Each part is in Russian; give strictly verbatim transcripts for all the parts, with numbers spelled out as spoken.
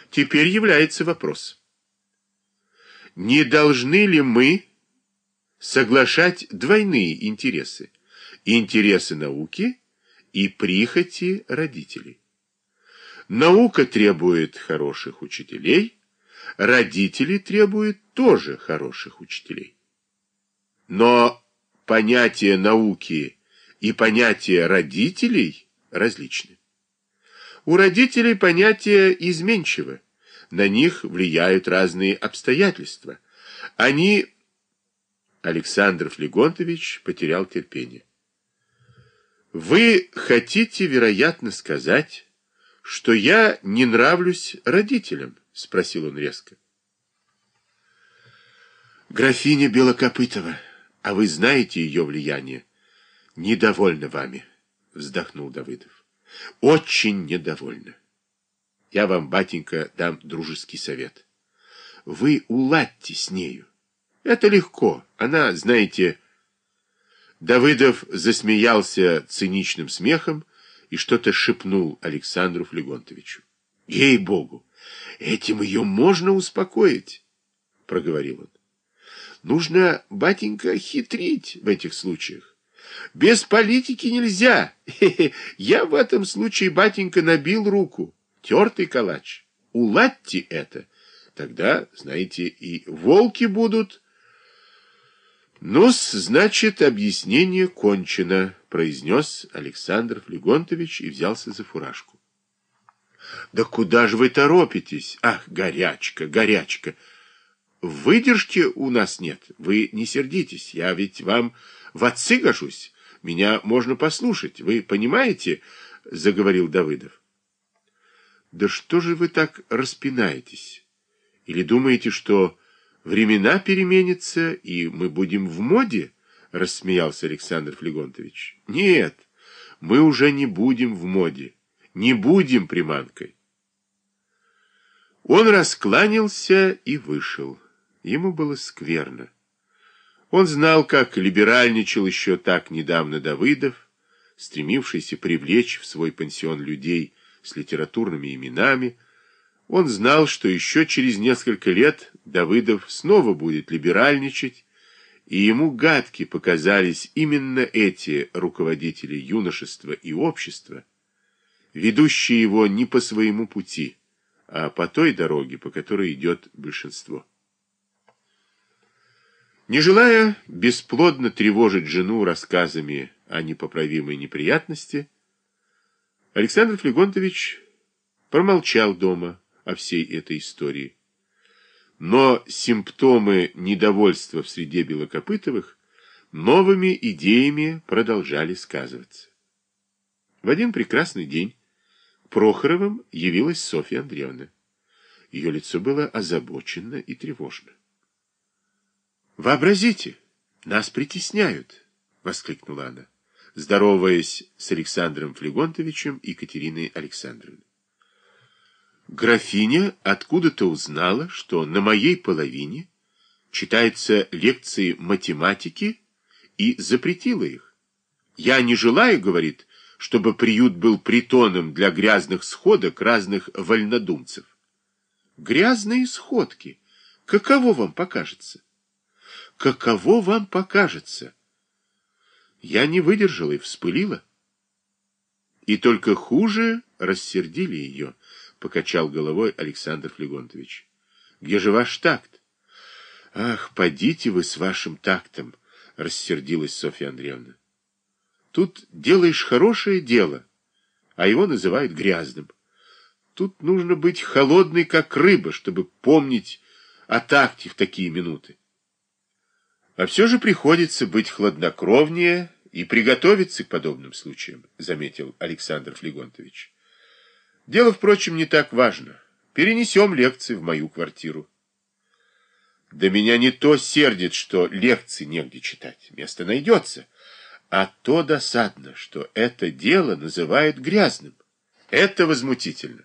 Теперь является вопрос. Не должны ли мы соглашать двойные интересы? Интересы науки и прихоти родителей. Наука требует хороших учителей, родители требуют тоже хороших учителей. Но понятие науки и понятие родителей различны. У родителей понятие изменчиво, на них влияют разные обстоятельства. Они... Александр Флегонтович потерял терпение. Вы хотите, вероятно, сказать, что я не нравлюсь родителям? Спросил он резко. Графиня Белокопытова, а вы знаете ее влияние? Недовольна вами, вздохнул Давыдов. Очень недовольна. Я вам, батенька, дам дружеский совет. Вы уладьте с нею. Это легко. Она, знаете... Давыдов засмеялся циничным смехом и что-то шепнул Александру Флегонтовичу. Ей-богу, этим ее можно успокоить, проговорил он. Нужно, батенька, хитрить в этих случаях. Без политики нельзя. Я в этом случае, батенька, набил руку. Тертый калач. Уладьте это. Тогда, знаете, и волки будут... Ну-с, значит, объяснение кончено, произнес Александр Флегонтович и взялся за фуражку. Да куда же вы торопитесь? Ах, горячка, горячка. Выдержки у нас нет. Вы не сердитесь. Я ведь вам в отцы гожусь. Меня можно послушать. Вы понимаете? Заговорил Давыдов. Да что же вы так распинаетесь? Или думаете, что времена переменятся, и мы будем в моде? Рассмеялся Александр Флегонтович. Нет, мы уже не будем в моде. Не будем приманкой. Он раскланялся и вышел. Ему было скверно. Он знал, как либеральничал еще так недавно Давыдов, стремившийся привлечь в свой пансион людей с литературными именами. Он знал, что еще через несколько лет Давыдов снова будет либеральничать, и ему гадки показались именно эти руководители юношества и общества, ведущие его не по своему пути, а по той дороге, по которой идет большинство. Не желая бесплодно тревожить жену рассказами о непоправимой неприятности, Александр Флегонтович промолчал дома о всей этой истории. Но симптомы недовольства в среде Белокопытовых новыми идеями продолжали сказываться. В один прекрасный день к Прохоровым явилась Софья Андреевна. Ее лицо было озабочено и тревожно. «Вообразите, нас притесняют!» — воскликнула она, здороваясь с Александром Флегонтовичем и Екатериной Александровной. Графиня откуда-то узнала, что на моей половине читаются лекции математики, и запретила их. «Я не желаю, — говорит, — чтобы приют был притоном для грязных сходок разных вольнодумцев». Грязные сходки! Каково вам покажется? Каково вам покажется? Я не выдержала и вспылила. И только хуже рассердили ее, покачал головой Александр Флегонтович. Где же ваш такт? Ах, подите вы с вашим тактом, рассердилась Софья Андреевна. Тут делаешь хорошее дело, а его называют грязным. Тут нужно быть холодной, как рыба, чтобы помнить о такте в такие минуты. А все же приходится быть хладнокровнее и приготовиться к подобным случаям, заметил Александр Флегонтович. Дело, впрочем, не так важно. Перенесем лекции в мою квартиру. Да меня не то сердит, что лекции негде читать, место найдется, а то досадно, что это дело называют грязным. Это возмутительно.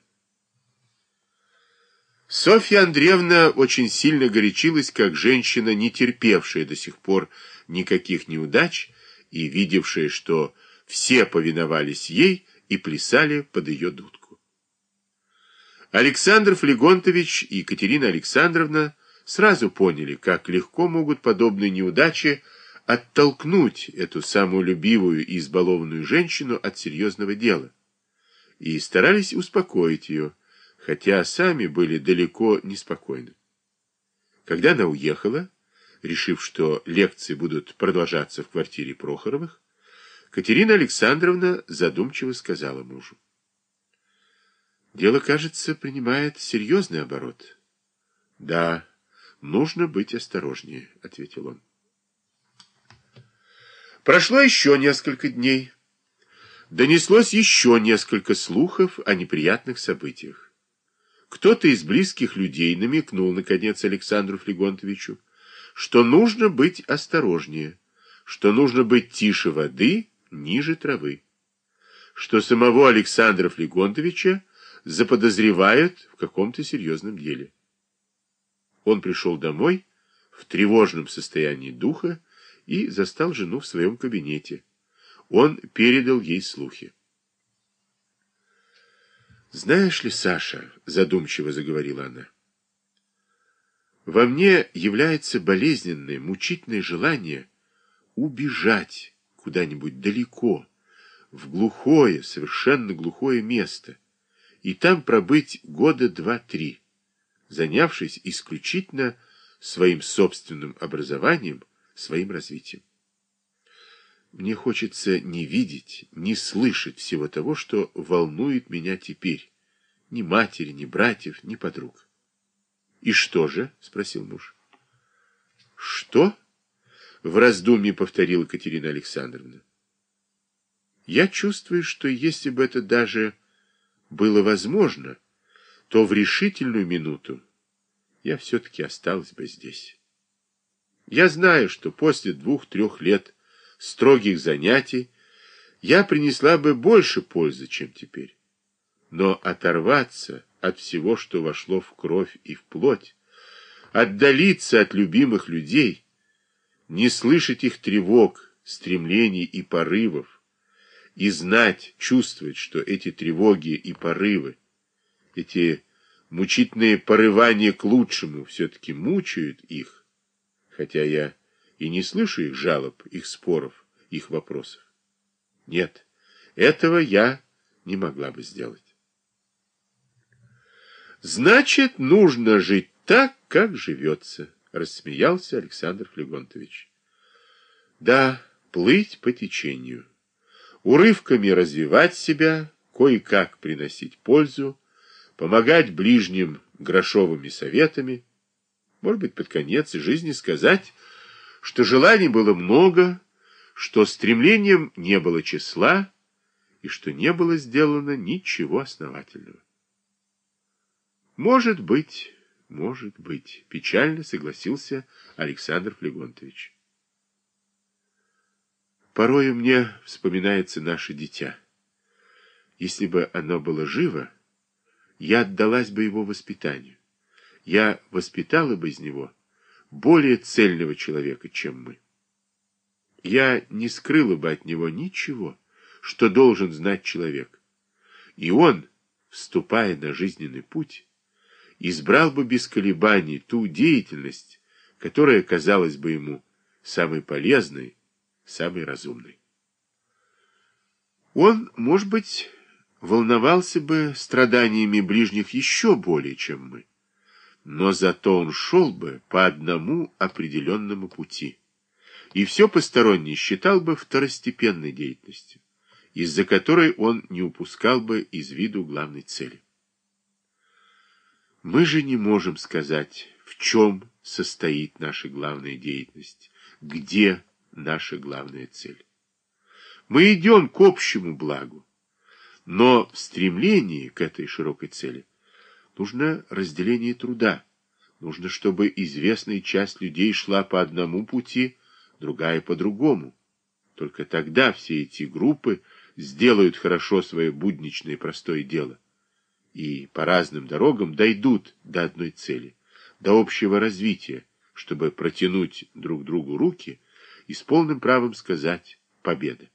Софья Андреевна очень сильно горячилась, как женщина, не терпевшая до сих пор никаких неудач и видевшая, что все повиновались ей и плясали под ее дудку. Александр Флегонтович и Екатерина Александровна сразу поняли, как легко могут подобные неудачи оттолкнуть эту самолюбивую и избалованную женщину от серьезного дела, и старались успокоить ее, хотя сами были далеко неспокойны. Когда она уехала, решив, что лекции будут продолжаться в квартире Прохоровых, Катерина Александровна задумчиво сказала мужу: «Дело, кажется, принимает серьезный оборот». «Да, нужно быть осторожнее», — ответил он. Прошло еще несколько дней. Донеслось еще несколько слухов о неприятных событиях. Кто-то из близких людей намекнул, наконец, Александру Флегонтовичу, что нужно быть осторожнее, что нужно быть тише воды, ниже травы, что самого Александра Флегонтовича заподозревают в каком-то серьезном деле. Он пришел домой в тревожном состоянии духа и застал жену в своем кабинете. Он передал ей слухи. «Знаешь ли, Саша, — задумчиво заговорила она, — во мне является болезненное, мучительное желание убежать куда-нибудь далеко, в глухое, совершенно глухое место, и там пробыть года два-три, занявшись исключительно своим собственным образованием, своим развитием. Мне хочется не видеть, не слышать всего того, что волнует меня теперь. Ни матери, ни братьев, ни подруг». «И что же?» — спросил муж. «Что?» — в раздумье повторила Екатерина Александровна. «Я чувствую, что если бы это даже было возможно, то в решительную минуту я все-таки осталась бы здесь. Я знаю, что после двух-трех лет строгих занятий я принесла бы больше пользы, чем теперь. Но оторваться от всего, что вошло в кровь и в плоть, отдалиться от любимых людей, не слышать их тревог, стремлений и порывов, и знать, чувствовать, что эти тревоги и порывы, эти мучительные порывания к лучшему все-таки мучают их, хотя я и не слышу их жалоб, их споров, их вопросов. Нет, этого я не могла бы сделать. Значит, нужно жить так, как живется, рассмеялся Александр Флегонтович. Да, плыть по течению, урывками развивать себя, кое-как приносить пользу, помогать ближним грошовыми советами, может быть, под конец жизни сказать, что желаний было много, что стремлением не было числа и что не было сделано ничего основательного. Может быть, может быть, печально согласился Александр Флегонтович. Порою мне вспоминается наше дитя. Если бы оно было живо, я отдалась бы его воспитанию. Я воспитала бы из него более цельного человека, чем мы. Я не скрыла бы от него ничего, что должен знать человек. И он, вступая на жизненный путь, избрал бы без колебаний ту деятельность, которая казалась бы ему самой полезной, самой разумной. Он, может быть, волновался бы страданиями ближних еще более, чем мы, но зато он шел бы по одному определенному пути, и все постороннее считал бы второстепенной деятельностью, из-за которой он не упускал бы из виду главной цели. Мы же не можем сказать, в чем состоит наша главная деятельность, где наша главная цель. Мы идем к общему благу, но в стремлении к этой широкой цели нужно разделение труда, нужно, чтобы известная часть людей шла по одному пути, другая по другому. Только тогда все эти группы сделают хорошо свое будничное простое дело и по разным дорогам дойдут до одной цели, до общего развития, чтобы протянуть друг другу руки и с полным правом сказать «победа».